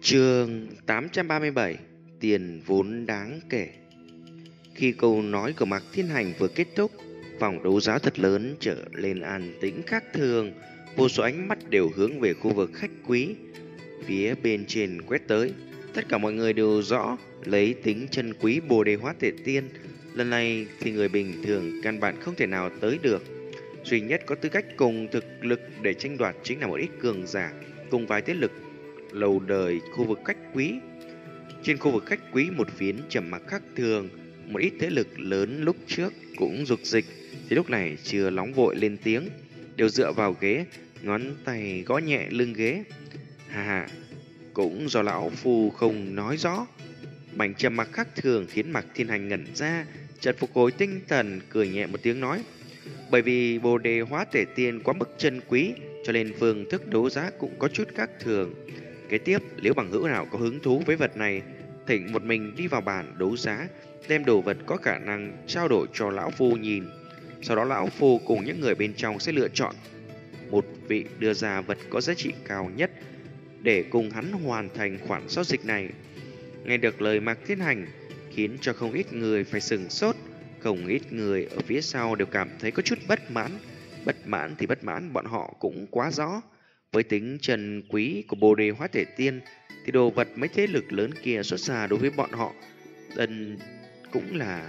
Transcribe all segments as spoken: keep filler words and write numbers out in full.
Chương tám trăm ba mươi bảy. Tiền vốn đáng kể. Khi câu nói của Mạc Thiên Hành vừa kết thúc, phòng đấu giá thật lớn trở lên an tĩnh khác thường. Vô số ánh mắt đều hướng về khu vực khách quý phía bên trên quét tới. Tất cả mọi người đều rõ lấy tính chân quý Bồ Đề Hóa Thể Tiên, lần này thì người bình thường căn bản không thể nào tới được. Duy nhất có tư cách cùng thực lực để tranh đoạt chính là một ít cường giả cùng vài thế lực lâu đời khu vực khách quý. Trên khu vực khách quý một phiến trầm mặc khác thường, một ít thế lực lớn lúc trước cũng dục dịch thì lúc này chưa nóng vội lên tiếng, đều dựa vào ghế, ngón tay gõ nhẹ lưng ghế. Hà hà, cũng do lão phu không nói rõ. Mảnh trầm mặc khác thường khiến Mạc Thiên Hành ngẩn ra, chợt phục hồi tinh thần, cười nhẹ một tiếng nói: bởi vì Bồ Đề Hóa Thể Tiên quá mức chân quý, cho nên phương thức đấu giá cũng có chút khác thường. Kế tiếp, nếu bằng hữu nào có hứng thú với vật này, thỉnh một mình đi vào bàn đấu giá, đem đồ vật có khả năng trao đổi cho lão phu nhìn. Sau đó lão phu cùng những người bên trong sẽ lựa chọn một vị đưa ra vật có giá trị cao nhất để cùng hắn hoàn thành khoản giao dịch này. Nghe được lời Mạc Thiên Hành khiến cho không ít người phải sừng sốt, không ít người ở phía sau đều cảm thấy có chút bất mãn. Bất mãn thì bất mãn, bọn họ cũng quá rõ. Với tính trần quý của Bồ Đề Hóa Thể Tiên thì đồ vật mấy thế lực lớn kia xuất ra đối với bọn họ dần cũng là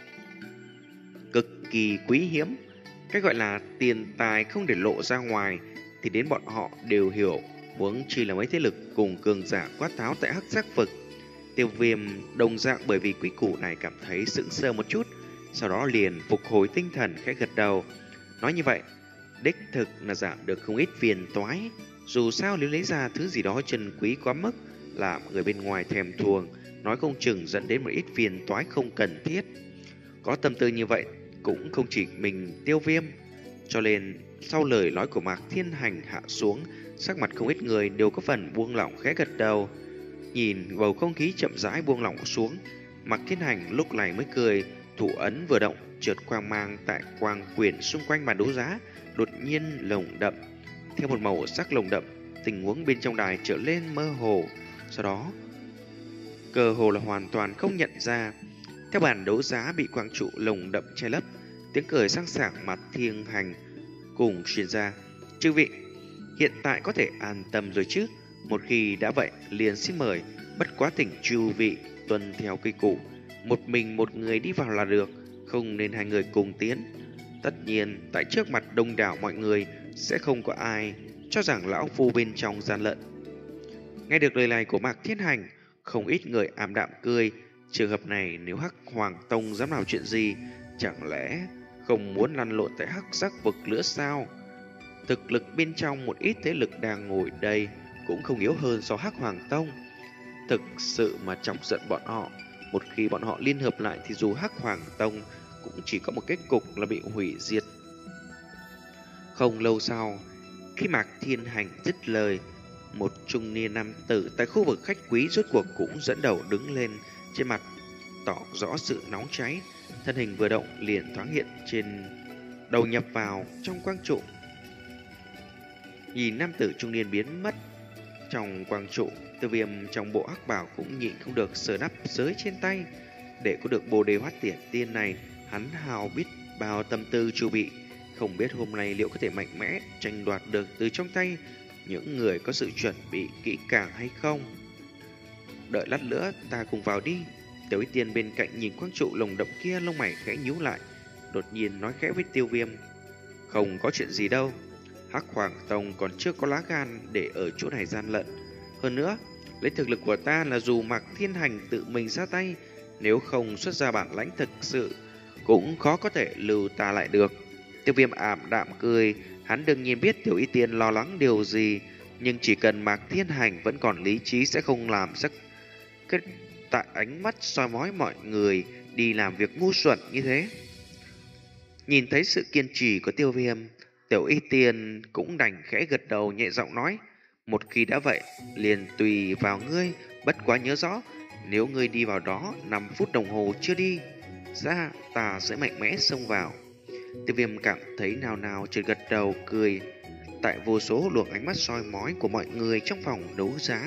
cực kỳ quý hiếm. Cái gọi là tiền tài không để lộ ra ngoài thì đến bọn họ đều hiểu, huống chi là mấy thế lực cùng cường giả quát tháo tại Hắc Giác Vực. Tiêu Viêm đồng dạng bởi vì quý củ này cảm thấy sững sờ một chút, sau đó liền phục hồi tinh thần khẽ gật đầu. Nói như vậy, đích thực là giảm được không ít phiền toái. Dù sao nếu lấy ra thứ gì đó chân quý quá mức, làm người bên ngoài thèm thuồng, nói không chừng dẫn đến một ít phiền toái không cần thiết. Có tâm tư như vậy cũng không chỉ mình Tiêu Viêm, cho nên sau lời nói của Mạc Thiên Hành hạ xuống, sắc mặt không ít người đều có phần buông lỏng khẽ gật đầu. Nhìn bầu không khí chậm rãi buông lỏng xuống, Mạc Thiên Hành lúc này mới cười, thủ ấn vừa động, chợt quang mang tại quang quyển xung quanh bàn đấu giá đột nhiên lồng đậm. Theo một màu sắc lồng đậm, tình huống bên trong đài trở lên mơ hồ, sau đó cơ hồ là hoàn toàn không nhận ra. Theo bàn đấu giá bị quang trụ lồng đậm che lấp, tiếng cười sang sảng mặt Thiên Hành cùng truyền ra: chư vị, hiện tại có thể an tâm rồi chứ? Một khi đã vậy, liền xin mời, bất quá thỉnh chư vị tuân theo quy củ, một mình một người đi vào là được, không nên hai người cùng tiến. Tất nhiên, tại trước mặt đông đảo mọi người sẽ không có ai cho rằng lão phu bên trong gian lận. Nghe được lời này của Mạc Thiên Hành, không ít người ảm đạm cười. Trường hợp này nếu Hắc Hoàng Tông dám làm chuyện gì, chẳng lẽ không muốn lăn lộn tại Hắc Giác Vực nữa sao? Thực lực bên trong một ít thế lực đang ngồi đây cũng không yếu hơn so Hắc Hoàng Tông. Thực sự mà chọc giận bọn họ, một khi bọn họ liên hợp lại thì dù Hắc Hoàng Tông cũng chỉ có một kết cục là bị hủy diệt. Không lâu sau, khi Mạc Thiên Hành dứt lời, một trung niên nam tử tại khu vực khách quý rốt cuộc cũng dẫn đầu đứng lên, trên mặt tỏ rõ sự nóng cháy. Thân hình vừa động liền thoáng hiện trên đầu, nhập vào trong quang trụ. Nhìn nam tử trung niên biến mất trong quang trụ, Tiêu Viêm trong bộ hắc bảo cũng nhịn không được sờ nắp giới trên tay. Để có được Bồ Đề Hóa Thể Tiên này, hắn hào biết bao tâm tư chu bị, không biết hôm nay liệu có thể mạnh mẽ tranh đoạt được từ trong tay những người có sự chuẩn bị kỹ càng hay không. Đợi lát nữa ta cùng vào đi. Tiểu Y Tiên bên cạnh nhìn quang trụ lồng đậm kia, lông mày khẽ nhíu lại, đột nhiên nói khẽ với Tiêu Viêm: không có chuyện gì đâu, Hắc Hoàng Tông còn chưa có lá gan để ở chỗ này gian lận. Hơn nữa, lấy thực lực của ta là dù Mạc Thiên Hành tự mình ra tay, nếu không xuất ra bản lãnh thực sự, cũng khó có thể lưu ta lại được. Tiêu Viêm ảm đạm cười, hắn đương nhiên biết Tiểu Y Tiên lo lắng điều gì, nhưng chỉ cần Mạc Thiên Hành vẫn còn lý trí sẽ không làm sắc kết tại ánh mắt soi mói mọi người đi làm việc ngu xuẩn như thế. Nhìn thấy sự kiên trì của Tiêu Viêm, Tiểu Y Tiên cũng đành khẽ gật đầu nhẹ giọng nói: một khi đã vậy, liền tùy vào ngươi, bất quá nhớ rõ, nếu ngươi đi vào đó năm phút đồng hồ chưa đi ra, ta sẽ mạnh mẽ xông vào. Tiêu Viêm cảm thấy nào nào chợt gật đầu cười. Tại vô số luồng ánh mắt soi mói của mọi người trong phòng đấu giá,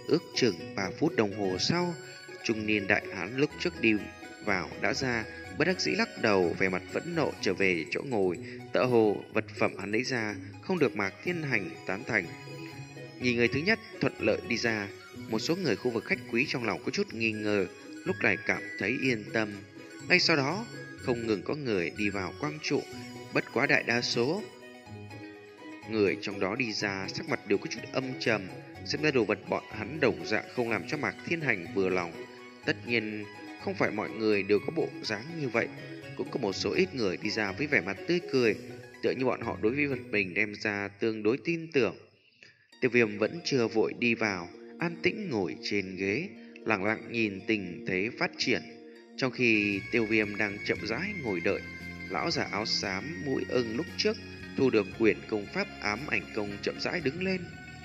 Ước chừng ba phút đồng hồ sau, trung niên đại hán lúc trước đi vào đã ra, bất đắc dĩ lắc đầu, vẻ mặt phẫn nộ trở về chỗ ngồi, tựa hồ vật phẩm hắn lấy ra không được Mạc Thiên Hành tán thành. Nhìn người thứ nhất thuận lợi đi ra, một số người khu vực khách quý trong lòng có chút nghi ngờ, lúc này cảm thấy yên tâm. Ngay sau đó, không ngừng có người đi vào quang trụ, bất quá đại đa số người trong đó đi ra sắc mặt đều có chút âm trầm, xem ra đồ vật bọn hắn đồng dạng không làm cho Mạc Thiên Hành vừa lòng. Tất nhiên, không phải mọi người đều có bộ dáng như vậy, cũng có một số ít người đi ra với vẻ mặt tươi cười, tựa như bọn họ đối với vật mình đem ra tương đối tin tưởng. Tiêu Viêm vẫn chưa vội đi vào, an tĩnh ngồi trên ghế, lặng lặng nhìn tình thế phát triển. Trong khi Tiêu Viêm đang chậm rãi ngồi đợi, lão già áo xám mũi ưng lúc trước thu được quyển công pháp ám ảnh công chậm rãi đứng lên.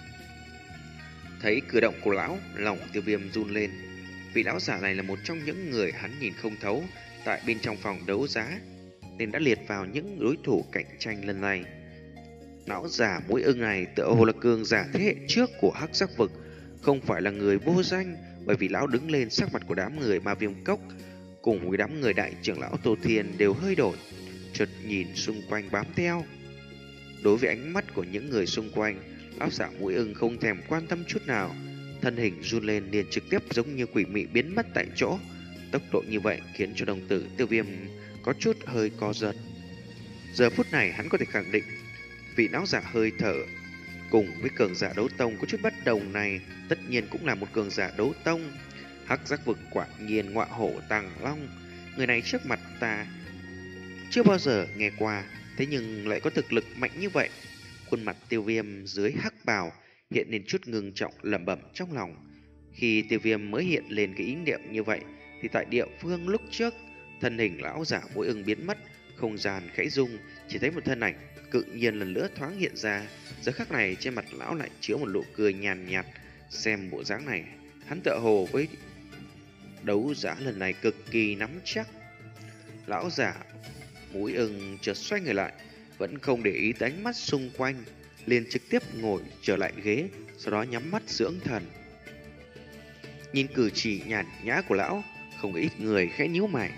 Thấy cử động của lão, lòng Tiêu Viêm run lên. Vị lão giả này là một trong những người hắn nhìn không thấu tại bên trong phòng đấu giá, nên đã liệt vào những đối thủ cạnh tranh lần này. Lão giả mũi ưng này tựa hồ là cường giả thế hệ trước của Hắc Giác Vực, không phải là người vô danh, bởi vì lão đứng lên, sắc mặt của đám người Ma Viêm Cốc cùng với đám người đại trưởng lão Tô Thiên đều hơi đổi, chợt nhìn xung quanh bám theo. Đối với ánh mắt của những người xung quanh, lão giả mũi ưng không thèm quan tâm chút nào, thân hình run lên liền trực tiếp giống như quỷ mị biến mất tại chỗ. Tốc độ như vậy khiến cho đồng tử Tiêu Viêm có chút hơi co giật. Giờ phút này hắn có thể khẳng định vị lão giả hơi thở cùng với cường giả đấu tông có chút bất đồng này tất nhiên cũng là một cường giả đấu tông. Hắc Giác Vực quả nhiên ngọa hổ tàng long, người này trước mặt ta chưa bao giờ nghe qua, thế nhưng lại có thực lực mạnh như vậy. Khuôn mặt Tiêu Viêm dưới hắc bào hiện lên chút ngưng trọng, lẩm bẩm trong lòng. Khi Tiêu Viêm mới hiện lên cái ý niệm như vậy thì tại địa phương lúc trước, thân hình lão giả mũi ưng biến mất, không gian khẽ rung, chỉ thấy một thân ảnh cự nhiên lần nữa thoáng hiện ra. Giờ khắc này trên mặt lão lại chứa một nụ cười nhàn nhạt, xem bộ dáng này hắn tựa hồ với đấu giá lần này cực kỳ nắm chắc. Lão giả mũi ưng chợt xoay người lại, vẫn không để ý tới ánh mắt xung quanh, liền trực tiếp ngồi trở lại ghế, sau đó nhắm mắt dưỡng thần. Nhìn cử chỉ nhàn nhã của lão, không ít người khẽ nhíu mày.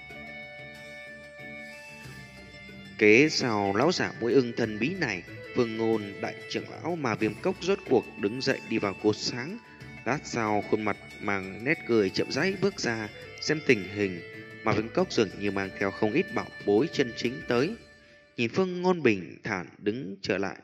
Kế sau lão giả mũi ưng thần bí này, Vương Ngôn đại trưởng lão mà Viêm Cốc rốt cuộc đứng dậy đi vào cột sáng. Lát sau khuôn mặt mang nét cười chậm rãi bước ra xem tình hình, mà Viêm Cốc dường như mang theo không ít bảo bối chân chính tới. Nhìn Vương Ngôn bình thản đứng trở lại,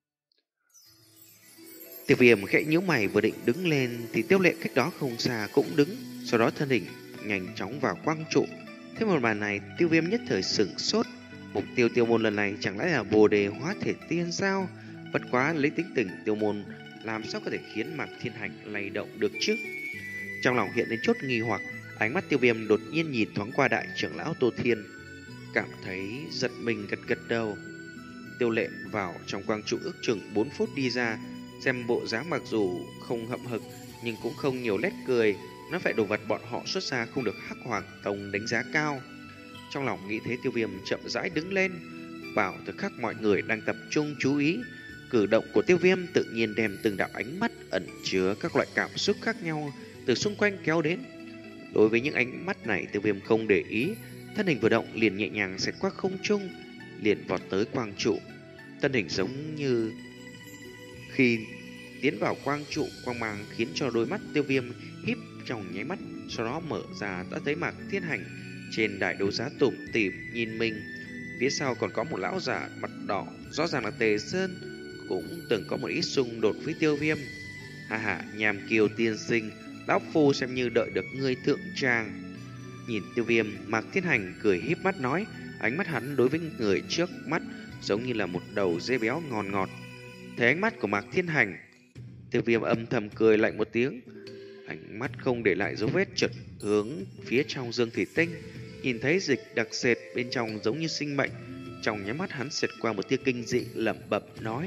Tiêu Viêm khẽ nhíu mày, vừa định đứng lên thì Tiêu Lệ cách đó không xa cũng đứng, sau đó thân hình nhanh chóng vào quang trụ. Thế một màn này Tiêu Viêm nhất thời sửng sốt. Mục tiêu Tiêu Môn lần này chẳng lẽ là Bồ Đề Hóa Thể Tiên sao? Bất quá lấy tính tình Tiêu Môn, làm sao có thể khiến Mạc Thiên Hành lay động được chứ? Trong lòng hiện lên chốt nghi hoặc, ánh mắt Tiêu Viêm đột nhiên nhìn thoáng qua đại trưởng lão Tô Thiên, cảm thấy giật mình, gật gật đầu. Tiêu Lệ vào trong quang trụ ước chừng bốn phút đi ra, xem bộ dáng mặc dù không hậm hực nhưng cũng không nhiều nét cười, nói phải đồ vật bọn họ xuất ra không được Hắc Hoàng Tông đánh giá cao. Trong lòng nghĩ thế, Tiêu Viêm chậm rãi đứng lên. Vào thời khắc mọi người đang tập trung chú ý, cử động của Tiêu Viêm tự nhiên đem từng đạo ánh mắt ẩn chứa các loại cảm xúc khác nhau từ xung quanh kéo đến. Đối với những ánh mắt này, Tiêu Viêm không để ý, thân hình vừa động liền nhẹ nhàng xẹt qua không trung, liền vọt tới quang trụ. Thân hình giống như khi tiến vào quang trụ, quang mang khiến cho đôi mắt Tiêu Viêm híp trong nháy mắt, sau đó mở ra đã thấy Mạc Thiên Hành trên đại đấu giá tủm tỉm nhìn mình. Phía sau còn có một lão giả mặt đỏ, rõ ràng là Tề Sơn, cũng từng có một ít xung đột với Tiêu Viêm. Hà hà, Nham Kiều tiên sinh, lão phu xem như đợi được ngươi thượng tràng. Nhìn Tiêu Viêm, Mạc Thiên Hành cười híp mắt nói, ánh mắt hắn đối với người trước mắt giống như là một đầu dê béo ngon ngọt. Thấy ánh mắt của Mạc Thiên Hành, Tiêu Viêm âm thầm cười lạnh một tiếng, ánh mắt không để lại dấu vết chợt hướng phía trong dương thủy tinh, nhìn thấy dịch đặc sệt bên trong giống như sinh mệnh. Trong nháy mắt hắn xẹt qua một tia kinh dị, lẩm bẩm nói: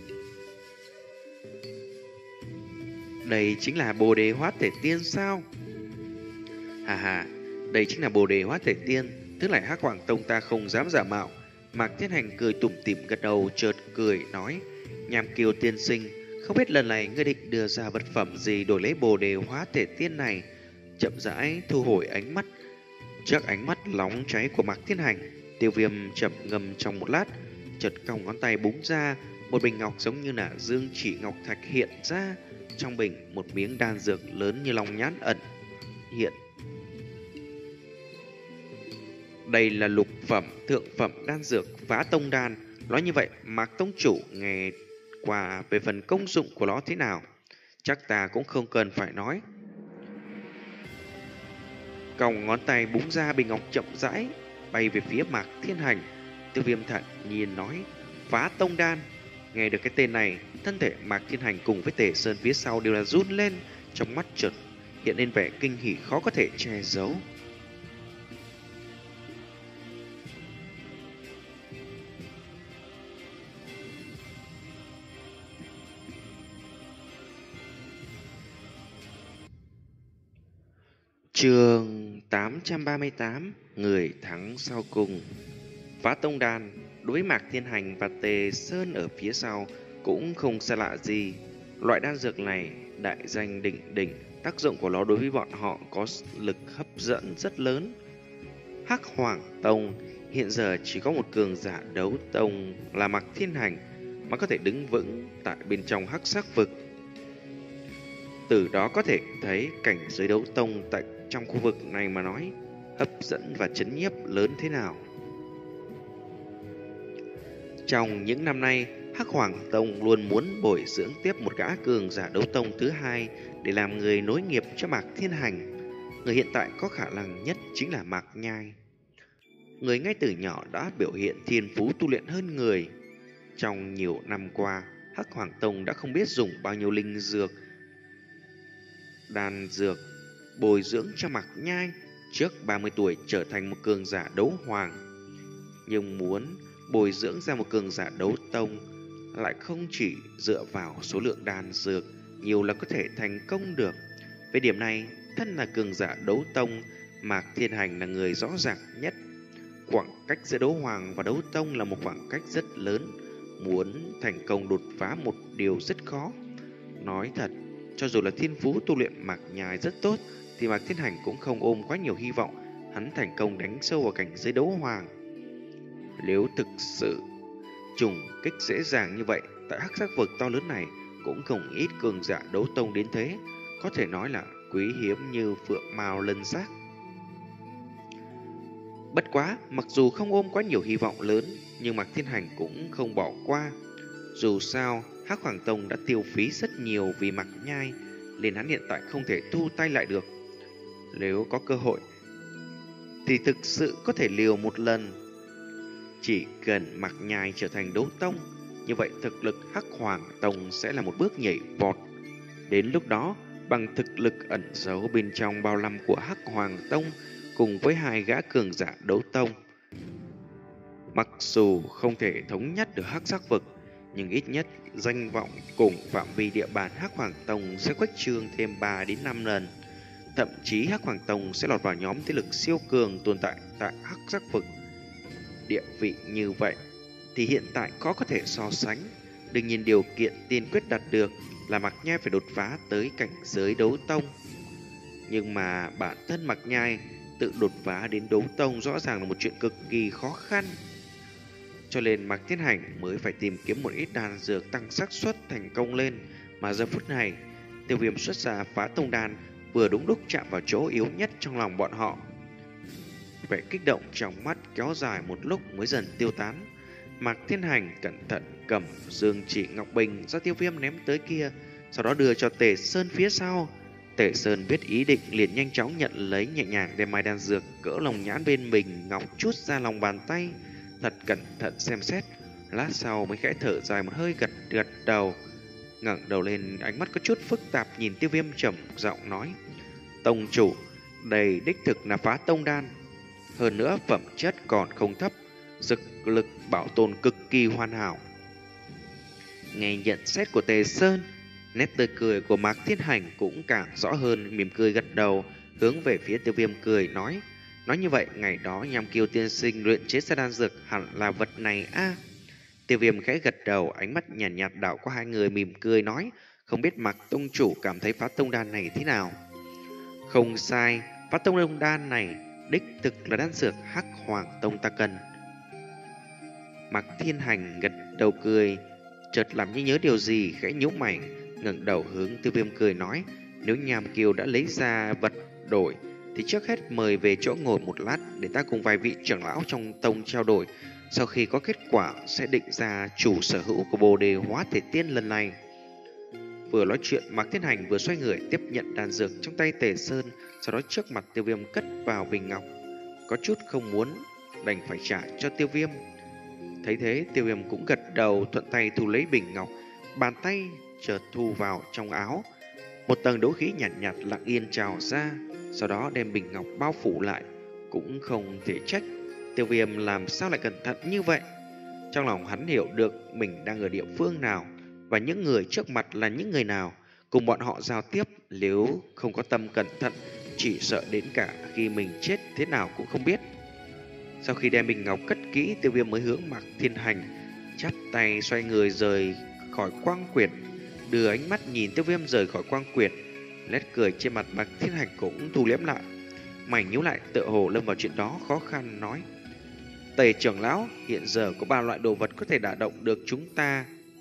đây chính là Bồ Đề Hóa Thể Tiên sao? Hà hà, đây chính là Bồ Đề Hóa Thể Tiên, tức là Hắc Hoàng Tông ta không dám giả mạo. Mạc Thiên Hành cười tủm tỉm gật đầu, chợt cười nói: Nham Kiều tiên sinh, Không biết lần này ngươi định đưa ra vật phẩm gì đổi lấy bồ đề hóa thể tiên này. Chậm rãi thu hồi ánh mắt. Trước ánh mắt nóng cháy của Mạc Thiên Hành, Tiêu Viêm chậm ngâm trong một lát, chợt cong ngón tay búng ra, một bình ngọc giống như là dương chỉ ngọc thạch hiện ra. Trong bình một miếng đan dược lớn như lòng nhãn ẩn hiện. Đây là lục phẩm, thượng phẩm đan dược Phá Tông Đan. Nói như vậy, Mạc Tông Chủ nghe qua về phần công dụng của nó thế nào, chắc ta cũng không cần phải nói. Còng ngón tay búng ra, bình ngọc chậm rãi bay về phía Mạc Thiên Hành. Tiêu Viêm thản nhiên nói: Phá Tông Đan. Nghe được cái tên này, thân thể Mạc Thiên Hành cùng với Tề Sơn phía sau đều là run lên, trong mắt chợt hiện lên vẻ kinh hỉ khó có thể che giấu. Chương tám trăm ba mươi tám: Người thắng sau cùng. Phá Tông Đan đối với Mạc Thiên Hành và Tề Sơn ở phía sau cũng không xa lạ gì. Loại đan dược này đại danh đỉnh đỉnh, tác dụng của nó đối với bọn họ có lực hấp dẫn rất lớn. Hắc Hoàng Tông hiện giờ chỉ có một cường giả đấu tông là Mạc Thiên Hành mà có thể đứng vững tại bên trong hắc sắc vực. Từ đó có thể thấy cảnh giới đấu tông tại trong khu vực này mà nói hấp dẫn và chấn nhiếp lớn thế nào. Trong những năm nay, Hắc Hoàng Tông luôn muốn bồi dưỡng tiếp một gã cường giả đấu tông thứ hai để làm người nối nghiệp cho Mạc Thiên Hành. Người hiện tại có khả năng nhất chính là Mạc Nhai. Người ngay từ nhỏ đã biểu hiện thiên phú tu luyện hơn người. Trong nhiều năm qua, Hắc Hoàng Tông đã không biết dùng bao nhiêu linh dược, đan dược bồi dưỡng cho Mạc Nhai trước ba mươi tuổi trở thành một cường giả đấu hoàng. Nhưng muốn bồi dưỡng ra một cường giả đấu tông lại không chỉ dựa vào số lượng đan dược nhiều là có thể thành công được. Về điểm này, thân là cường giả đấu tông, Mạc Thiên Hành là người rõ ràng nhất. Khoảng cách giữa đấu hoàng và đấu tông là một khoảng cách rất lớn. Muốn thành công đột phá một điều rất khó. Nói thật, cho dù là thiên phú tu luyện Mạc Nhai rất tốt thì Mạc Thiên Hành cũng không ôm quá nhiều hy vọng hắn thành công đánh sâu vào cảnh giới đấu hoàng. Nếu thực sự trùng kích dễ dàng như vậy, tại hắc sắc vực to lớn này cũng không ít cường giả đấu tông đến thế, có thể nói là quý hiếm như phượng mao lân giác. Bất quá, mặc dù không ôm quá nhiều hy vọng lớn, nhưng Mạc Thiên Hành cũng không bỏ qua. Dù sao, Hắc Hoàng Tông đã tiêu phí rất nhiều vì Mạc Nhai, nên hắn hiện tại không thể thu tay lại được. Nếu có cơ hội thì thực sự có thể liều một lần. Chỉ cần Mạc Nhai trở thành đấu tông, như vậy thực lực Hắc Hoàng Tông sẽ là một bước nhảy vọt. Đến lúc đó, bằng thực lực ẩn giấu bên trong bao năm của Hắc Hoàng Tông cùng với hai gã cường giả đấu tông, mặc dù không thể thống nhất được hắc sắc vực, nhưng ít nhất danh vọng cùng phạm vi địa bàn Hắc Hoàng Tông sẽ khuếch trương thêm ba đến năm lần. Thậm chí Hắc Hoàng Tông sẽ lọt vào nhóm thế lực siêu cường tồn tại tại hắc sắc vực. Địa vị như vậy thì hiện tại khó có thể so sánh. Đương nhiên điều kiện tiên quyết đạt được là Mạc Nhai phải đột phá tới cảnh giới đấu tông. Nhưng mà bản thân Mạc Nhai tự đột phá đến đấu tông rõ ràng là một chuyện cực kỳ khó khăn. Cho nên Mạc Thiên Hành mới phải tìm kiếm một ít đan dược tăng xác suất thành công lên. Mà giờ phút này, Tiêu Viêm xuất ra Phá Tông Đan vừa đúng lúc chạm vào chỗ yếu nhất trong lòng bọn họ. Vẻ kích động trong mắt kéo dài một lúc mới dần tiêu tán. Mạc Thiên Hành cẩn thận cầm dương chỉ ngọc bình do Tiêu Viêm ném tới kia, sau đó đưa cho Tề Sơn phía sau. Tề Sơn biết ý định liền nhanh chóng nhận lấy, nhẹ nhàng đem mai đan dược cỡ lòng nhãn bên mình ngọc chút ra lòng bàn tay, thật cẩn thận xem xét. Lát sau mới khẽ thở dài một hơi, gật gật đầu, ngẩng đầu lên, ánh mắt có chút phức tạp nhìn Tiêu Viêm, trầm giọng nói: Tông chủ, đây đích thực là Phá Tông Đan, hơn nữa phẩm chất còn không thấp, dược lực bảo tồn cực kỳ hoàn hảo. Nghe nhận xét của Tề Sơn, nét tươi cười của Mạc Thiên Hành cũng càng rõ hơn, mỉm cười gật đầu, hướng về phía Tiêu Viêm cười nói: Nói như vậy, ngày đó Nham Kiêu tiên sinh luyện chế ra đan dược hẳn là vật này a. À. Tiêu Viêm khẽ gật đầu, ánh mắt nhàn nhạt, nhạt đảo qua hai người, mỉm cười nói, không biết Mạc tông chủ cảm thấy phá tông đan này thế nào? Không sai, phá tông đan này đích thực là đan dược Hắc Hoàng Tông ta cần. Mạc Thiên Hành gật đầu cười, chợt làm như nhớ điều gì, khẽ nhíu mày, ngẩng đầu hướng Tiêu Viêm cười nói, nếu Nham Kiều đã lấy ra vật đổi thì trước hết mời về chỗ ngồi một lát để ta cùng vài vị trưởng lão trong tông trao đổi. Sau khi có kết quả sẽ định ra chủ sở hữu của Bồ Đề Hóa Thể Tiên lần này. Vừa nói chuyện, Mạc Thiên Hành vừa xoay người tiếp nhận đan dược trong tay Tề Sơn, sau đó trước mặt Tiêu Viêm cất vào bình ngọc. Có chút không muốn, đành phải trả cho Tiêu Viêm. Thấy thế, Tiêu Viêm cũng gật đầu, thuận tay thu lấy bình ngọc, bàn tay chợt thu vào trong áo. Một tầng đấu khí nhạt nhạt lặng yên trào ra, sau đó đem bình ngọc bao phủ lại. Cũng không thể trách Tiêu Viêm làm sao lại cẩn thận như vậy. Trong lòng hắn hiểu được mình đang ở địa phương nào và những người trước mặt là những người nào. Cùng bọn họ giao tiếp, nếu không có tâm cẩn thận, chỉ sợ đến cả khi mình chết thế nào cũng không biết. Sau khi đem bình ngọc cất kỹ, Tiêu Viêm mới hướng Mạc Thiên Hành chắp tay xoay người rời khỏi quang quyệt. Đưa ánh mắt nhìn Tiêu Viêm rời khỏi quang quyệt, nét cười trên mặt Mạc Thiên Hành cũng thu liễm lại. Mày nhíu lại, tựa hồ lâm vào chuyện đó, khó khăn nói, Tề trưởng lão, hiện giờ có ba loại đồ vật có thể đả động được chúng ta.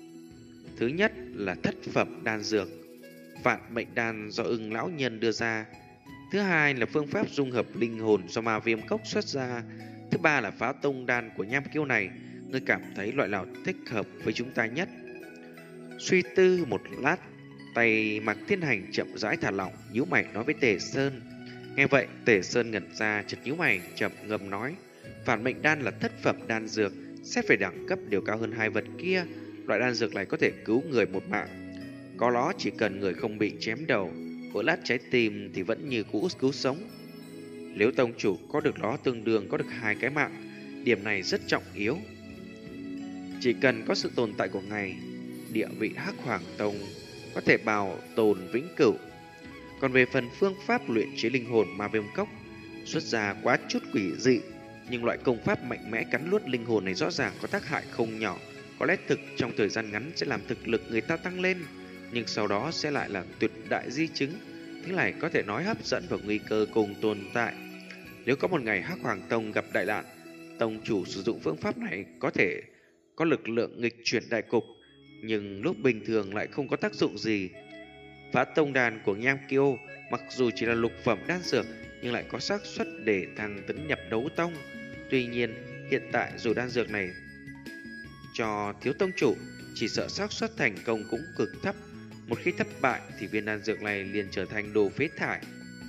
Thứ nhất là thất phẩm đan dược, vạn mệnh đan do Ưng lão nhân đưa ra. Thứ hai là phương pháp dung hợp linh hồn do Ma Viêm Cốc xuất ra. Thứ ba là phá tông đan của Nham Kiêu này. Ngươi cảm thấy loại nào thích hợp với chúng ta nhất? Suy tư một lát, tay Mạc Thiên Hành chậm rãi thả lỏng, nhíu mày nói với Tề Sơn. Nghe vậy, Tề Sơn ngẩn ra, chợt nhíu mày, chậm ngâm nói, vạn mệnh đan là thất phẩm đan dược, xét về đẳng cấp đều cao hơn hai vật kia. Loại đan dược này có thể cứu người một mạng. Có nó chỉ cần người không bị chém đầu, vỡ lát trái tim thì vẫn như cũ cứu sống. Nếu tông chủ có được nó tương đương có được hai cái mạng, điểm này rất trọng yếu. Chỉ cần có sự tồn tại của ngài, địa vị Hắc Hoàng Tông có thể bảo tồn vĩnh cửu. Còn về phần phương pháp luyện chế linh hồn Ma Viêm Cốc, xuất ra quá chút quỷ dị, nhưng loại công pháp mạnh mẽ cắn nuốt linh hồn này rõ ràng có tác hại không nhỏ. Có lẽ thực trong thời gian ngắn sẽ làm thực lực người ta tăng lên, nhưng sau đó sẽ lại là tuyệt đại di chứng. Thế này có thể nói hấp dẫn và nguy cơ cùng tồn tại. Nếu có một ngày Hắc Hoàng Tông gặp đại nạn, tông chủ sử dụng phương pháp này có thể có lực lượng nghịch chuyển đại cục, nhưng lúc bình thường lại không có tác dụng gì. Phá tông đan của Nham Kiêu mặc dù chỉ là lục phẩm đan dược, nhưng lại có xác suất để thăng tấn nhập đấu tông. Tuy nhiên, hiện tại dù đan dược này cho thiếu tông chủ, chỉ sợ xác suất thành công cũng cực thấp. Một khi thất bại thì viên đan dược này liền trở thành đồ phế thải.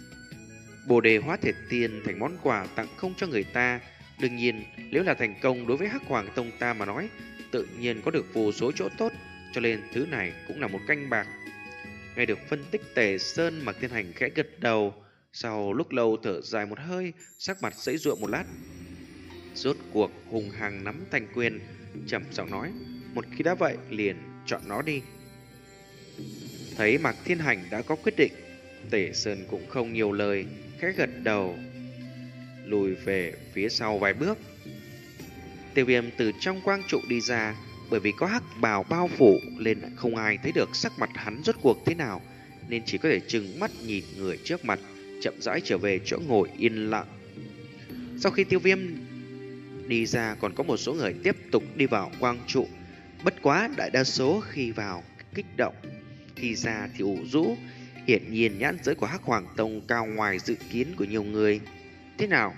Bồ Đề Hóa Thể Tiên thành món quà tặng không cho người ta. Đương nhiên, nếu là thành công đối với Hắc Hoàng Tông ta mà nói, tự nhiên có được vô số chỗ tốt, cho nên thứ này cũng là một canh bạc. Nghe được phân tích, Tề Sơn Mạc Thiên Hành khẽ gật đầu, sau lúc lâu thở dài một hơi, sắc mặt giãy giụa một lát, rốt cuộc hùng hăng nắm thanh quyền, trầm giọng nói, một khi đã vậy liền chọn nó đi. Thấy Mạc Thiên Hành đã có quyết định, Tề Sơn cũng không nhiều lời, khẽ gật đầu, lùi về phía sau vài bước. Tiêu Viêm từ trong quang trụ đi ra, bởi vì có hắc bào bao phủ nên không ai thấy được sắc mặt hắn rốt cuộc thế nào, nên chỉ có thể trừng mắt nhìn người trước mặt, chậm rãi trở về chỗ ngồi yên lặng. Sau khi Tiêu Viêm đi ra, còn có một số người tiếp tục đi vào quang trụ. Bất quá đại đa số khi vào kích động, khi ra thì ủ rũ. Hiển nhiên nhãn giới của Hắc Hoàng Tông cao ngoài dự kiến của nhiều người. Thế nào?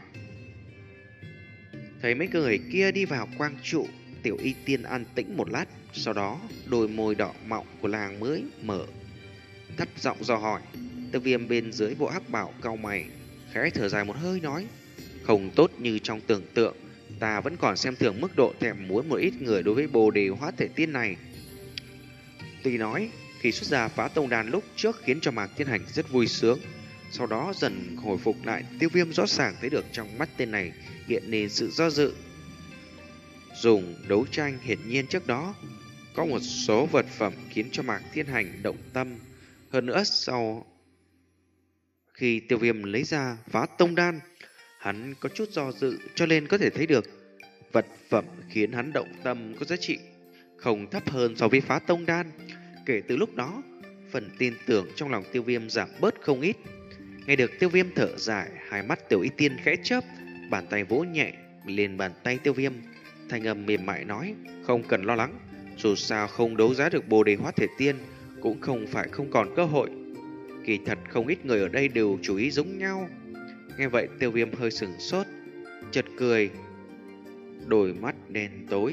Thấy mấy người kia đi vào quang trụ, Tiểu Y Tiên an tĩnh một lát, sau đó đôi môi đỏ mọng của làng mới mở, thấp giọng dò hỏi. Tiêu Viêm bên dưới bộ hắc bảo cau mày, khẽ thở dài một hơi nói, không tốt như trong tưởng tượng. Ta vẫn còn xem thường mức độ thèm muốn một ít người đối với Bồ Đề Hóa Thể Tiên này. Tuy nói khi xuất ra phá tông đàn lúc trước khiến cho Mạc Thiên Hành rất vui sướng, sau đó dần hồi phục lại, Tiêu Viêm rõ ràng thấy được trong mắt tên này hiện lên sự do dự. Dùng đấu tranh, hiển nhiên trước đó có một số vật phẩm khiến cho Mạc Thiên Hành động tâm. Hơn nữa sau khi Tiêu Viêm lấy ra phá tông đan, hắn có chút do dự, cho nên có thể thấy được vật phẩm khiến hắn động tâm có giá trị không thấp hơn so với Phá Tông Đan. Kể từ lúc đó, phần tin tưởng trong lòng Tiêu Viêm giảm bớt không ít. Nghe được Tiêu Viêm thở dài, hai mắt Tiểu Y Tiên khẽ chớp, bàn tay vỗ nhẹ lên bàn tay Tiêu Viêm, thanh âm mềm mại nói: "Không cần lo lắng, dù sao không đấu giá được Bồ Đề Hóa Thể Tiên, cũng không phải không còn cơ hội. Kỳ thật không ít người ở đây đều chú ý giống nhau." Nghe vậy Tiêu Viêm hơi sừng sốt, chợt cười, đôi mắt đen tối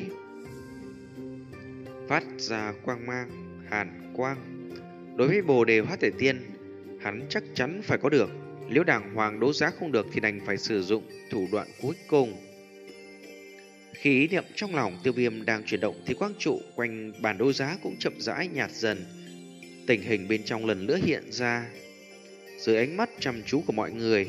phát ra quang mang hàn quang. Đối với Bồ Đề Hóa Thể Tiên, hắn chắc chắn phải có được. Nếu đàng hoàng đấu giá không được thì đành phải sử dụng thủ đoạn cuối cùng. Khi ý niệm trong lòng Tiêu Viêm đang chuyển động thì quang trụ quanh bàn đấu giá cũng chậm rãi nhạt dần. Tình hình bên trong lần nữa hiện ra dưới ánh mắt chăm chú của mọi người.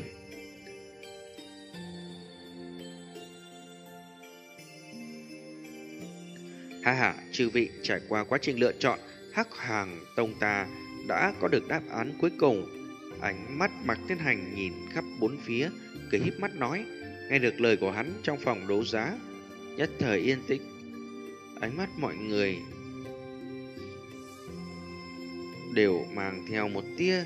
Ha ha, chư vị trải qua quá trình lựa chọn, Hắc Hàng Tông ta đã có được đáp án cuối cùng. Ánh mắt Mạc Thiên Hành nhìn khắp bốn phía, cười híp mắt nói. Nghe được lời của hắn trong phòng đấu giá, nhất thời yên tĩnh. Ánh mắt mọi người đều mang theo một tia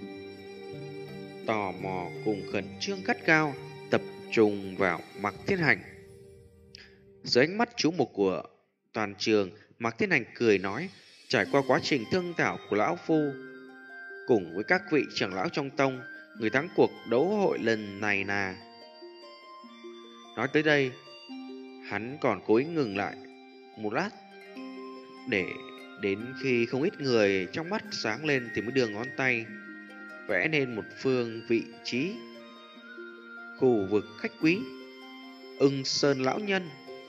tò mò cùng khẩn trương gắt gao, tập trung vào Mạc Thiên Hành. Dưới ánh mắt chú mục của toàn trường, Mạc Thiên Hành cười nói. Trải qua quá trình thương thảo của lão phu cùng với các vị trưởng lão trong tông, người thắng cuộc đấu hội lần này là... Nói tới đây, hắn còn cố ý ngừng lại một lát, để đến khi không ít người trong mắt sáng lên thì mới đưa ngón tay vẽ nên một phương vị trí khu vực khách quý. Ưng Sơn lão nhân.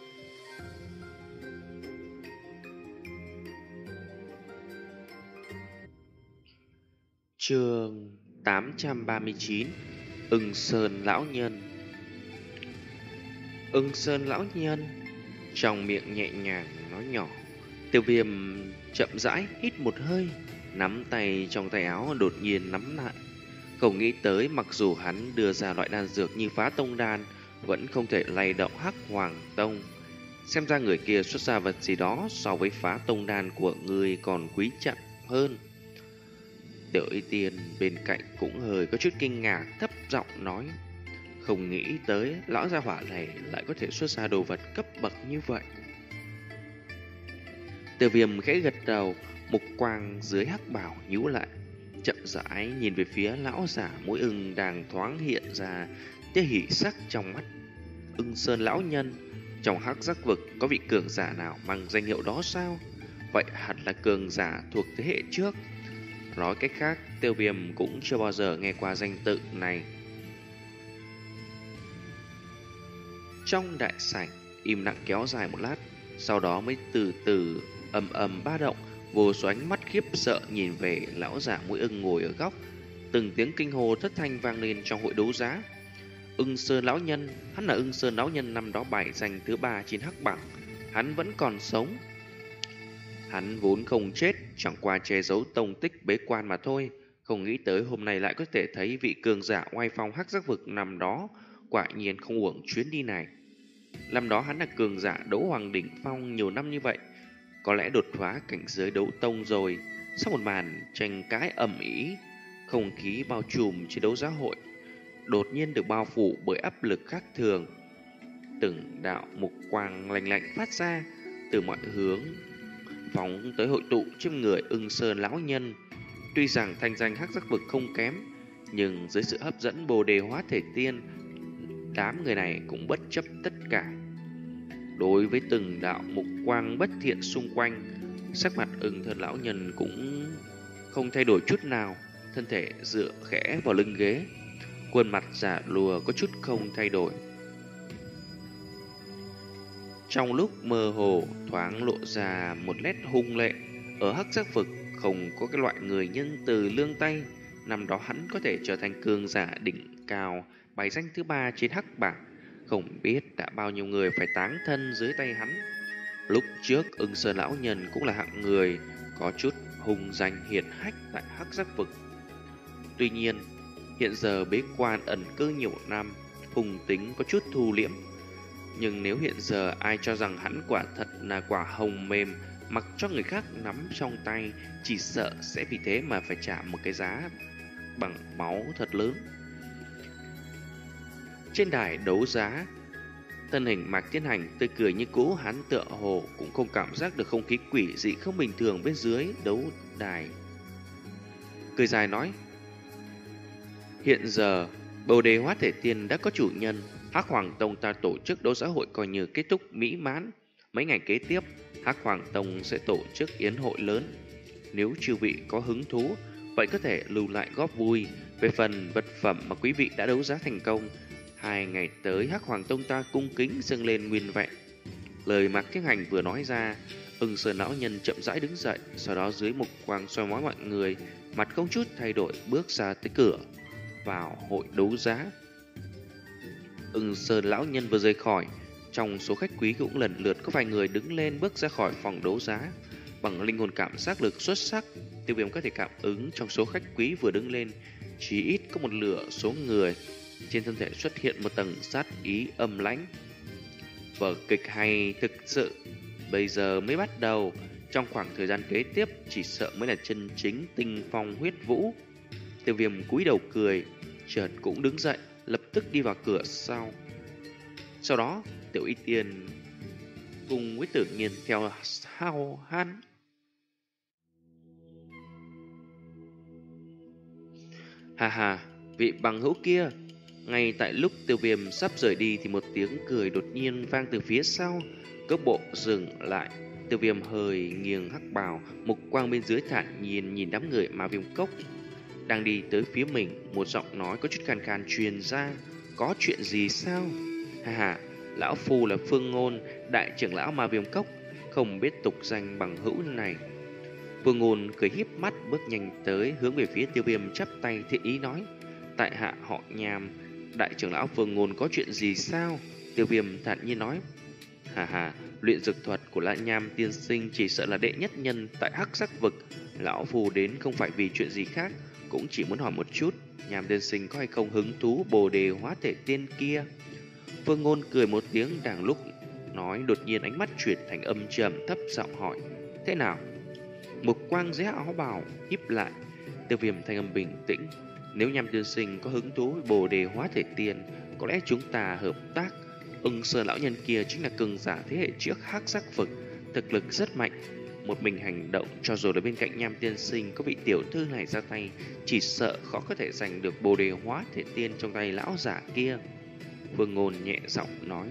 Chương tám trăm ba mươi chín. Ưng Sơn lão nhân. Ưng Sơn lão nhân trong miệng nhẹ nhàng nói nhỏ. Tiêu Viêm chậm rãi hít một hơi, nắm tay trong tay áo đột nhiên nắm lại. Không nghĩ tới mặc dù hắn đưa ra loại đan dược như Phá Tông Đan, vẫn không thể lay động Hắc Hoàng Tông. Xem ra người kia xuất ra vật gì đó so với Phá Tông Đan của người còn quý trọng hơn. Tiểu Y Tiên bên cạnh cũng hơi có chút kinh ngạc, thấp giọng nói. Không nghĩ tới lão gia hỏa này lại có thể xuất ra đồ vật cấp bậc như vậy. Tiêu Viêm khẽ gật đầu, mục quang dưới hắc bào nhíu lại, chậm rãi nhìn về phía lão giả mũi ưng đang thoáng hiện ra tia hỉ sắc trong mắt. Ưng Sơn lão nhân, trong hắc giác vực có vị cường giả nào mang danh hiệu đó sao? Vậy hẳn là cường giả thuộc thế hệ trước. Nói cách khác, Tiêu Viêm cũng chưa bao giờ nghe qua danh tự này. Trong đại sảnh, im lặng kéo dài một lát, sau đó mới từ từ ầm ầm ba động, vô số ánh mắt khiếp sợ nhìn về lão giả mũi ưng ngồi ở góc. Từng tiếng kinh hô thất thanh vang lên trong hội đấu giá. Ưng Sơn lão nhân, hắn là Ưng Sơn lão nhân năm đó bài danh thứ ba trên hắc bảng, hắn vẫn còn sống. Hắn vốn không chết, chẳng qua che giấu tông tích bế quan mà thôi. Không nghĩ tới hôm nay lại có thể thấy vị cường giả oai phong hắc giác vực năm đó, quả nhiên không uổng chuyến đi này. Năm đó hắn là cường giả đấu hoàng đỉnh phong nhiều năm như vậy, có lẽ đột phá cảnh giới đấu tông rồi. Sau một màn tranh cãi ầm ĩ, không khí bao trùm trên đấu giá hội đột nhiên được bao phủ bởi áp lực khác thường. Từng đạo mục quang lạnh lạnh phát ra từ mọi hướng, phóng tới hội tụ trên người Ưng Sơn lão nhân. Tuy rằng thanh danh hắc giác vực không kém, nhưng dưới sự hấp dẫn Bồ Đề Hóa Thể Tiên, đám người này cũng bất chấp tất cả. Đối với từng đạo mục quang bất thiện xung quanh, sắc mặt Ưng Sơn lão nhân cũng không thay đổi chút nào, thân thể dựa khẽ vào lưng ghế, khuôn mặt giả lùa có chút không thay đổi. Trong lúc mơ hồ thoáng lộ ra một nét hung lệ. Ở hắc giác vực không có cái loại người nhân từ lương tay. Năm đó hắn có thể trở thành cường giả đỉnh cao, bài danh thứ ba trên hắc bảng. Không biết đã bao nhiêu người phải táng thân dưới tay hắn. Lúc trước Ưng Sơn lão nhân cũng là hạng người có chút hung danh hiển hách tại hắc giác vực. Tuy nhiên hiện giờ bế quan ẩn cư nhiều năm, hung tính có chút thu liễm. Nhưng nếu hiện giờ ai cho rằng hắn quả thật là quả hồng mềm, mặc cho người khác nắm trong tay, chỉ sợ sẽ vì thế mà phải trả một cái giá bằng máu thật lớn. Trên đài đấu giá, thân hình Mạc Thiên Hành tươi cười như cũ, hắn tựa hồ cũng không cảm giác được không khí quỷ dị không bình thường bên dưới đấu đài. Cười dài nói: hiện giờ Bồ Đề Hóa Thể Tiên đã có chủ nhân, Hắc Hoàng Tông ta tổ chức đấu giá hội coi như kết thúc mỹ mãn. Mấy ngày kế tiếp, Hắc Hoàng Tông sẽ tổ chức yến hội lớn. Nếu chư vị có hứng thú, vậy có thể lưu lại góp vui. Về phần vật phẩm mà quý vị đã đấu giá thành công, hai ngày tới Hắc Hoàng Tông ta cung kính dâng lên nguyên vẹn. Lời Mạc Thiên Hành vừa nói ra, Ưng Sơn lão nhân chậm rãi đứng dậy, sau đó dưới mục quang soi mói mọi người, mặt không chút thay đổi bước ra tới cửa vào hội đấu giá. Ưng Sơn lão nhân vừa rời khỏi, trong số khách quý cũng lần lượt có vài người đứng lên bước ra khỏi phòng đấu giá. Bằng linh hồn cảm giác lực xuất sắc, Tiêu Viêm có thể cảm ứng trong số khách quý vừa đứng lên, chỉ ít có một nửa số người trên thân thể xuất hiện một tầng sát ý âm lãnh. Vở kịch hay thực sự, bây giờ mới bắt đầu. Trong khoảng thời gian kế tiếp, chỉ sợ mới là chân chính tinh phong huyết vũ. Tiêu Viêm cúi đầu cười, chợt cũng đứng dậy, lập tức đi vào cửa sau. Sau đó, Tiểu Y Tiên cùng với Tử Nhiên theo sau hắn. Hà hà, vị bằng hữu kia. Ngay tại lúc Tiêu Viêm sắp rời đi thì một tiếng cười đột nhiên vang từ phía sau. Cước bộ dừng lại, Tiêu Viêm hơi nghiêng hắc bào, mục quang bên dưới thản nhiên nhìn đám người Ma Viêm Cốc đang đi tới phía mình. Một giọng nói có chút khàn khàn truyền ra: có chuyện gì sao? Hà hà, lão phu là Phương Ngôn, đại trưởng lão Ma Viêm Cốc, không biết tục danh bằng hữu này. Phương Ngôn cười híp mắt bước nhanh tới, hướng về phía Tiêu Viêm chắp tay thiện ý nói: tại hạ họ Nham, đại trưởng lão Phương Ngôn có chuyện gì sao? Tiêu Viêm thản nhiên nói: hà hà, luyện dược thuật của Lã Nham tiên sinh chỉ sợ là đệ nhất nhân tại Hắc Sắc vực. Lão phu đến không phải vì chuyện gì khác, cũng chỉ muốn hỏi một chút, Nham tiên sinh có hay không hứng thú Bồ Đề Hóa Thể Tiên kia? Phương Ngôn cười một tiếng, đang lúc nói đột nhiên ánh mắt chuyển thành âm trầm, thấp giọng hỏi: thế nào? Mục quang dưới áo bào híp lại. Tiêu Viêm thanh âm bình tĩnh: nếu Nham tiên sinh có hứng thú với Bồ Đề Hóa Thể Tiên, có lẽ chúng ta hợp tác. Ưng Sơn lão nhân kia chính là cường giả thế hệ trước Hắc Sắc vực, thực lực rất mạnh. Một mình hành động, cho dù là bên cạnh Nham tiên sinh có vị tiểu thư này ra tay, chỉ sợ khó có thể giành được Bồ Đề Hóa Thể Tiên trong tay lão giả kia. Vương Ngôn nhẹ giọng nói.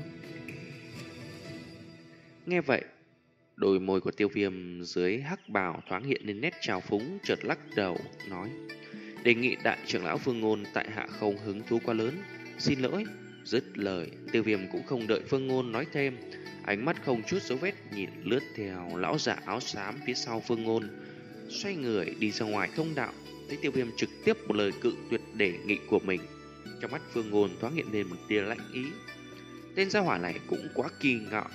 Nghe vậy, đôi môi của Tiêu Viêm dưới hắc bào thoáng hiện lên nét trào phúng, chợt lắc đầu nói: đề nghị đại trưởng lão Phương Ngôn tại hạ không hứng thú quá lớn, xin lỗi. Dứt lời, Tiêu Viêm cũng không đợi Phương Ngôn nói thêm, ánh mắt không chút dấu vết nhìn lướt theo lão giả áo xám phía sau Phương Ngôn, xoay người đi ra ngoài thông đạo. Thấy Tiêu Viêm trực tiếp một lời cự tuyệt đề nghị của mình, trong mắt Phương Ngôn thoáng hiện lên một tia lạnh ý. Tên gia hỏa này cũng quá kỳ ngạo,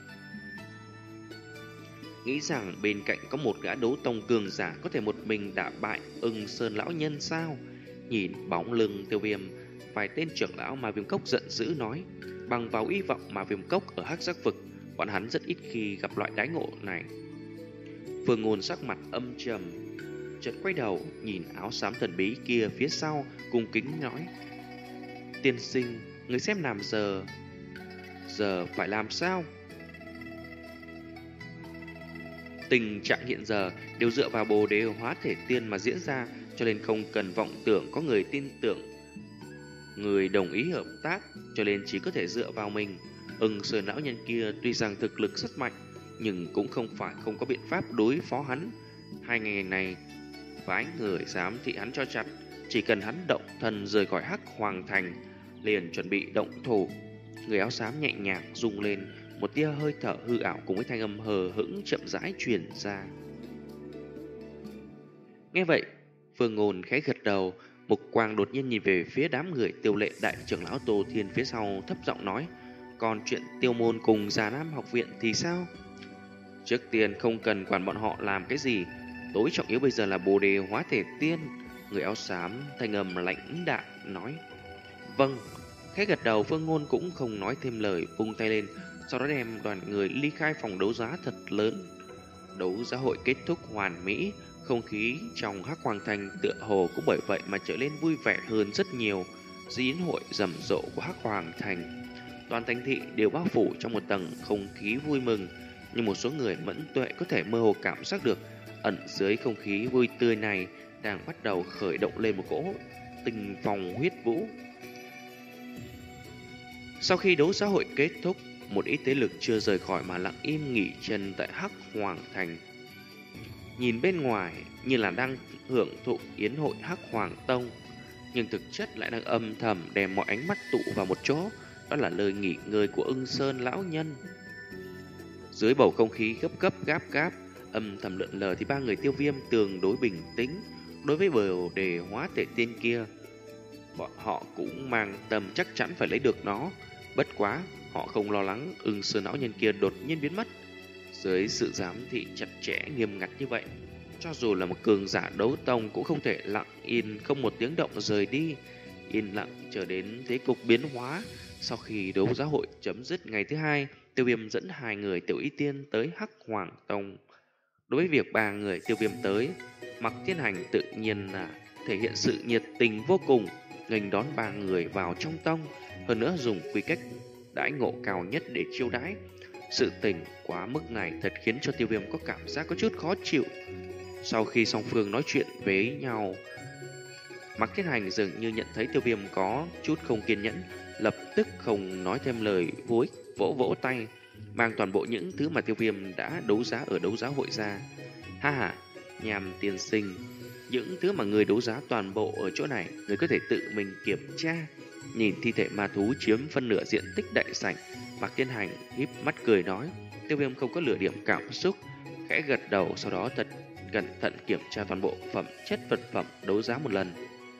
nghĩ rằng bên cạnh có một gã đấu tông cường giả có thể một mình đả bại Ưng Sơn lão nhân sao? Nhìn bóng lưng Tiêu Viêm, vài tên trưởng lão Ma Viêm Cốc giận dữ nói: bằng vào hy vọng Ma Viêm Cốc ở Hắc Sắc vực, bọn hắn rất ít khi gặp loại đãi ngộ này. Phương Ngôn sắc mặt âm trầm, chợt quay đầu nhìn áo xám thần bí kia phía sau, cung kính nói: tiên sinh, người xem làm giờ giờ phải làm sao? Tình trạng hiện giờ đều dựa vào Bồ Đề Hóa Thể Tiên mà diễn ra, cho nên không cần vọng tưởng có người tin tưởng, người đồng ý hợp tác, cho nên chỉ có thể dựa vào mình. Ưng Sơn lão nhân kia tuy rằng thực lực rất mạnh, nhưng cũng không phải không có biện pháp đối phó hắn. Hai ngày này, phái người dám thị hắn cho chặt, chỉ cần hắn động thân rời khỏi Hắc Hoàng Thành, liền chuẩn bị động thủ. Người áo xám nhẹ nhàng rung lên, một tia hơi thở hư ảo cùng với thanh âm hờ hững chậm rãi truyền ra. Nghe vậy, Phương Ngôn khẽ gật đầu, mục quang đột nhiên nhìn về phía đám người Tiêu Lệ đại trưởng lão Tô Thiên phía sau, thấp giọng nói: còn chuyện Tiêu môn cùng Già Nam học viện thì sao? Trước tiên không cần quản bọn họ làm cái gì, tối trọng yếu bây giờ là Bồ Đề Hóa Thể Tiên. Người áo xám thanh âm lãnh đạm nói. Vâng. Khẽ gật đầu, Phương Ngôn cũng không nói thêm lời, vung tay lên, sau đó đem đoàn người ly khai phòng đấu giá thật lớn. Đấu giá hội kết thúc hoàn mỹ, không khí trong Hắc Hoàng Thành tựa hồ cũng bởi vậy mà trở nên vui vẻ hơn rất nhiều. Dưới yến hội rầm rộ của Hắc Hoàng Thành, toàn thành thị đều bao phủ trong một tầng không khí vui mừng, nhưng một số người mẫn tuệ có thể mơ hồ cảm giác được ẩn dưới không khí vui tươi này đang bắt đầu khởi động lên một cỗ tình phong huyết vũ. Sau khi đấu giá hội kết thúc, một ít thế lực chưa rời khỏi mà lặng im nghỉ chân tại Hắc Hoàng Thành. Nhìn bên ngoài như là đang hưởng thụ yến hội Hắc Hoàng Tông, nhưng thực chất lại đang âm thầm đem mọi ánh mắt tụ vào một chỗ, đó là lời nghỉ ngơi của Ưng Sơn lão nhân. Dưới bầu không khí gấp gấp gáp gáp, âm thầm lượn lờ thì ba người Tiêu Viêm tương đối bình tĩnh. Đối với bồ đề hóa tể tiên kia, bọn họ cũng mang tâm chắc chắn phải lấy được nó. Bất quá, họ không lo lắng Ưng Sơn lão nhân kia đột nhiên biến mất. Dưới sự giám thị chặt chẽ nghiêm ngặt như vậy, cho dù là một cường giả đấu tông cũng không thể lặng yên không một tiếng động rời đi. Yên lặng chờ đến thế cục biến hóa. Sau khi đấu giá hội chấm dứt ngày thứ hai, Tiêu Viêm dẫn hai người Tiểu Y Tiên tới Hắc Hoàng Tông. Đối với việc ba người Tiêu Viêm tới, Mạc Thiên Hành tự nhiên là thể hiện sự nhiệt tình vô cùng, nghênh đón ba người vào trong tông, hơn nữa dùng quy cách đãi ngộ cao nhất để chiêu đãi. Sự tình quá mức này thật khiến cho Tiêu Viêm có cảm giác có chút khó chịu. Sau khi song phương nói chuyện với nhau, Mạc Thiên Hành dường như nhận thấy Tiêu Viêm có chút không kiên nhẫn, lập tức không nói thêm lời vô ích, vỗ vỗ tay, mang toàn bộ những thứ mà Tiêu Viêm đã đấu giá ở đấu giá hội ra. Ha ha, Nham tiên sinh, những thứ mà người đấu giá toàn bộ ở chỗ này, người có thể tự mình kiểm tra. Nhìn thi thể ma thú chiếm phân nửa diện tích đại sảnh, Mạc Thiên Hành híp mắt cười nói. Tiêu Viêm không có lửa điểm cảm xúc, khẽ gật đầu, sau đó thật cẩn thận kiểm tra toàn bộ phẩm chất vật phẩm đấu giá một lần.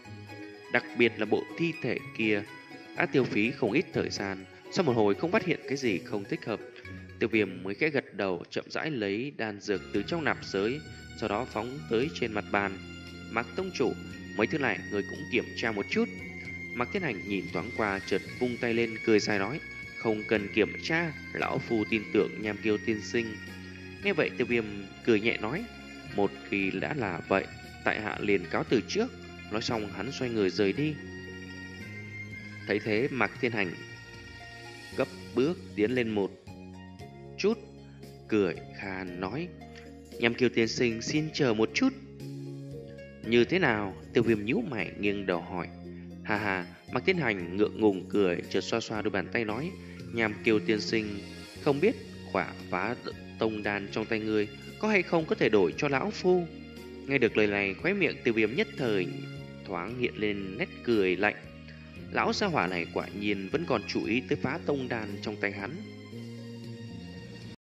Đặc biệt là bộ thi thể kia đã tiêu phí không ít thời gian, sau một hồi không phát hiện cái gì không thích hợp, Tiêu Viêm mới khẽ gật đầu, chậm rãi lấy đan dược từ trong nạp giới, sau đó phóng tới trên mặt bàn. Mạc tông chủ, mấy thứ này người cũng kiểm tra một chút. Mạc Thiên Hành nhìn thoáng qua, chợt vung tay lên cười dài nói, không cần kiểm tra, lão phu tin tưởng Nham Kiêu tiên sinh. Nghe vậy Tiêu Viêm cười nhẹ nói, một khi đã là vậy, tại hạ liền cáo từ trước. Nói xong hắn xoay người rời đi. Thấy thế Mạc Thiên Hành gấp bước tiến lên một chút, cười khan nói, Nham Kiêu tiên sinh xin chờ một chút. Như thế nào? Tiêu Viêm nhíu mày nghiêng đầu hỏi. Hà hà, Mạc Thiên Hành ngượng ngùng cười, chợt xoa xoa đôi bàn tay nói, Nham Kiêu tiên sinh, không biết khỏa phá tông đan trong tay ngươi có hay không có thể đổi cho lão phu. Nghe được lời này, khóe miệng Tiêu Viêm nhất thời thoáng hiện lên nét cười lạnh. Lão gia hỏa này quả nhiên vẫn còn chú ý tới phá tông đan trong tay hắn.